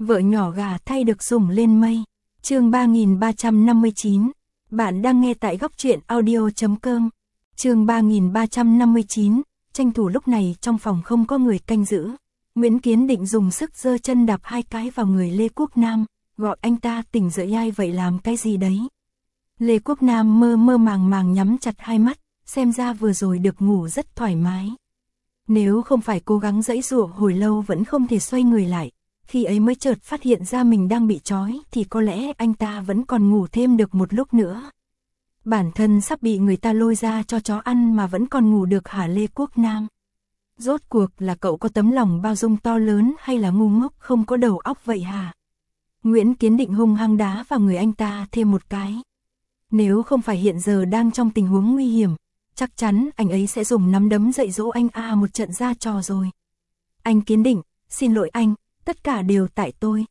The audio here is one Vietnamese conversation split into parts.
Vợ nhỏ gà thay được sủng lên mây. Chương 3359. Bạn đang nghe tại góc truyện audio.com. Chương 3359. Tranh thủ lúc này trong phòng không có người canh giữ. Nguyễn Kiến Định dùng sức giơ chân đạp 2 cái vào người Lê Quốc Nam, gọi anh ta tỉnh dậy ai vậy làm cái gì đấy. Lê Quốc Nam mơ mơ màng màng nhắm chặt hai mắt, xem ra vừa rồi được ngủ rất thoải mái. Nếu không phải cố gắng giãy giụa hồi lâu vẫn không thể xoay người lại, khi ấy mới chợt phát hiện ra mình đang bị trói thì có lẽ anh ta vẫn còn ngủ thêm được một lúc nữa. Bản thân sắp bị người ta lôi ra cho chó ăn mà vẫn còn ngủ được hả Lê Quốc Nam? Rốt cuộc là cậu có tấm lòng bao dung to lớn hay là ngu ngốc không có đầu óc vậy hả? Nguyễn Kiến Định hung hăng đá vào người anh ta thêm một cái. Nếu không phải hiện giờ đang trong tình huống nguy hiểm, chắc chắn anh ấy sẽ dùng nắm đấm dạy dỗ anh một trận ra trò rồi. Anh Kiến Định, xin lỗi anh, tất cả đều tại tôi.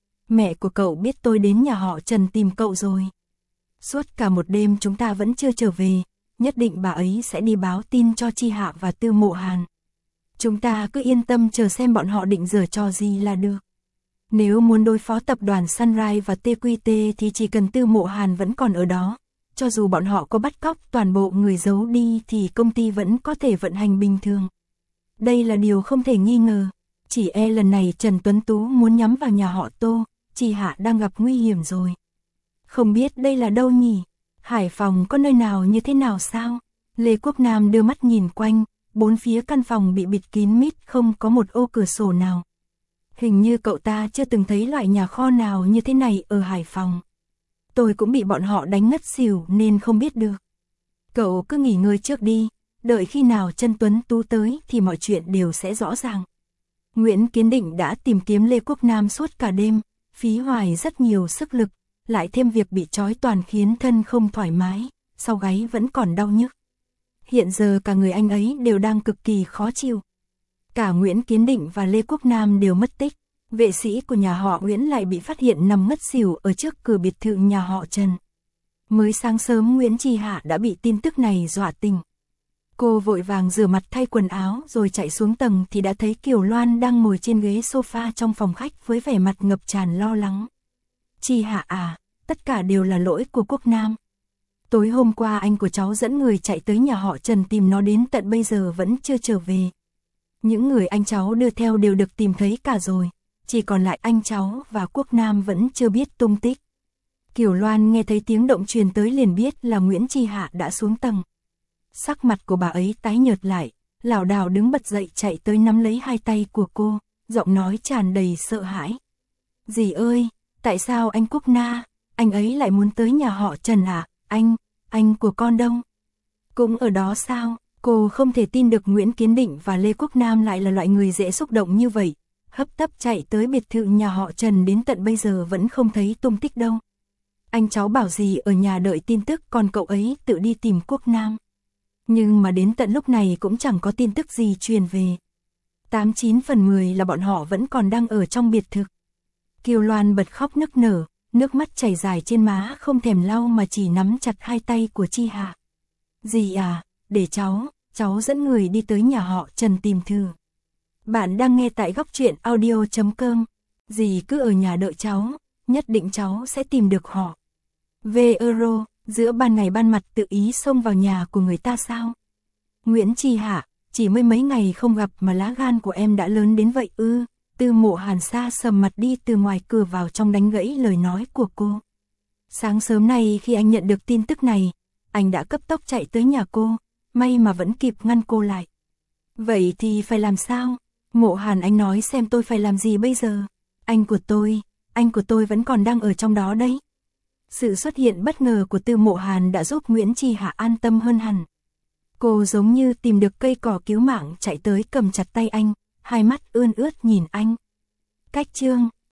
Mẹ của cậu biết tôi đến nhà họ Trần tìm cậu rồi. Suốt cả một đêm chúng ta vẫn chưa trở về, nhất định bà ấy sẽ đi báo tin cho Chi Hạ và Tư Mộ Hàn. Chúng ta cứ yên tâm chờ xem bọn họ định giở trò gì là được. Nếu muốn đối phó tập đoàn Sunrise và TQT thì chỉ cần Tư Mộ Hàn vẫn còn ở đó. Cho dù bọn họ có bắt cóc toàn bộ người giấu đi thì công ty vẫn có thể vận hành bình thường. Đây là điều không thể nghi ngờ. Chỉ lần này Trần Tuấn Tú muốn nhắm vào nhà họ Tô, Chi Hạ đang gặp nguy hiểm rồi. Không biết đây là đâu nhỉ? Hải Phòng có nơi nào như thế nào sao? Lê Quốc Nam đưa mắt nhìn quanh, bốn phía căn phòng bị bịt kín mít không có một ô cửa sổ nào. Hình như cậu ta chưa từng thấy loại nhà kho nào như thế này ở Hải Phòng. Tôi cũng bị bọn họ đánh ngất xỉu nên không biết được. Cậu cứ nghỉ ngơi trước đi, đợi khi nào Trần Tuấn Tú tới thì mọi chuyện đều sẽ rõ ràng. Nguyễn Kiến Định đã tìm kiếm Lê Quốc Nam suốt cả đêm, phí hoài rất nhiều sức lực, lại thêm việc bị trói toàn khiến thân không thoải mái, sau gáy vẫn còn đau nhức. Hiện giờ cả người anh ấy đều đang cực kỳ khó chịu. Cả Nguyễn Kiến Định và Lê Quốc Nam đều mất tích. Vệ sĩ của nhà họ Nguyễn lại bị phát hiện nằm ngất xỉu ở trước cửa biệt thự nhà họ Trần. Mới sáng sớm Nguyễn Chi Hạ đã bị tin tức này dọa tỉnh. Cô vội vàng rửa mặt thay quần áo rồi chạy xuống tầng thì đã thấy Kiều Loan đang ngồi trên ghế sofa trong phòng khách với vẻ mặt ngập tràn lo lắng. Chi Hạ à, tất cả đều là lỗi của Quốc Nam. Tối hôm qua anh của cháu dẫn người chạy tới nhà họ Trần tìm nó đến tận bây giờ vẫn chưa trở về. Những người anh cháu đưa theo đều được tìm thấy cả rồi. Chỉ còn lại anh cháu và Quốc Nam vẫn chưa biết tung tích. Kiều Loan nghe thấy tiếng động truyền tới liền biết là Nguyễn Chi Hạ đã xuống tầng. Sắc mặt của bà ấy tái nhợt lại, lảo đảo đứng bật dậy chạy tới nắm lấy hai tay của cô, giọng nói tràn đầy sợ hãi. Dì ơi, tại sao anh Quốc Na, anh ấy lại muốn tới nhà họ Trần à, anh của con đâu? Cũng ở đó sao? Cô không thể tin được Nguyễn Kiến Định và Lê Quốc Nam lại là loại người dễ xúc động như vậy. Hấp tấp chạy tới biệt thự nhà họ Trần đến tận bây giờ vẫn không thấy tung tích đâu. Anh cháu bảo gì ở nhà đợi tin tức còn cậu ấy tự đi tìm Quốc Nam. Nhưng mà đến tận lúc này cũng chẳng có tin tức gì truyền về. 89 phần 10 là bọn họ vẫn còn đang ở trong biệt thự. Kiều Loan bật khóc nức nở, nước mắt chảy dài trên má không thèm lau mà chỉ nắm chặt hai tay của Chi Hạ. Dì à, để cháu dẫn người đi tới nhà họ Trần tìm thử. Bạn đang nghe tại góc truyện audio.com. Dì cứ ở nhà đợi cháu, nhất định cháu sẽ tìm được họ. Euro, giữa ban ngày ban mặt tự ý xông vào nhà của người ta sao? Nguyễn Chi Hạ, chỉ mới mấy ngày không gặp mà lá gan của em đã lớn đến vậy ư? Tư Mộ Hàn xa sầm mặt đi từ ngoài cửa vào trong đánh gãy lời nói của cô. Sáng sớm nay khi anh nhận được tin tức này, anh đã cấp tốc chạy tới nhà cô, may mà vẫn kịp ngăn cô lại. Vậy thì phải làm sao? Mộ Hàn anh nói xem tôi phải làm gì bây giờ? Anh của tôi vẫn còn đang ở trong đó đấy. Sự xuất hiện bất ngờ của Tư Mộ Hàn đã giúp Nguyễn Chi Hạ an tâm hơn hẳn. Cô giống như tìm được cây cỏ cứu mạng chạy tới cầm chặt tay anh, hai mắt ươn ướt nhìn anh. Cách chương,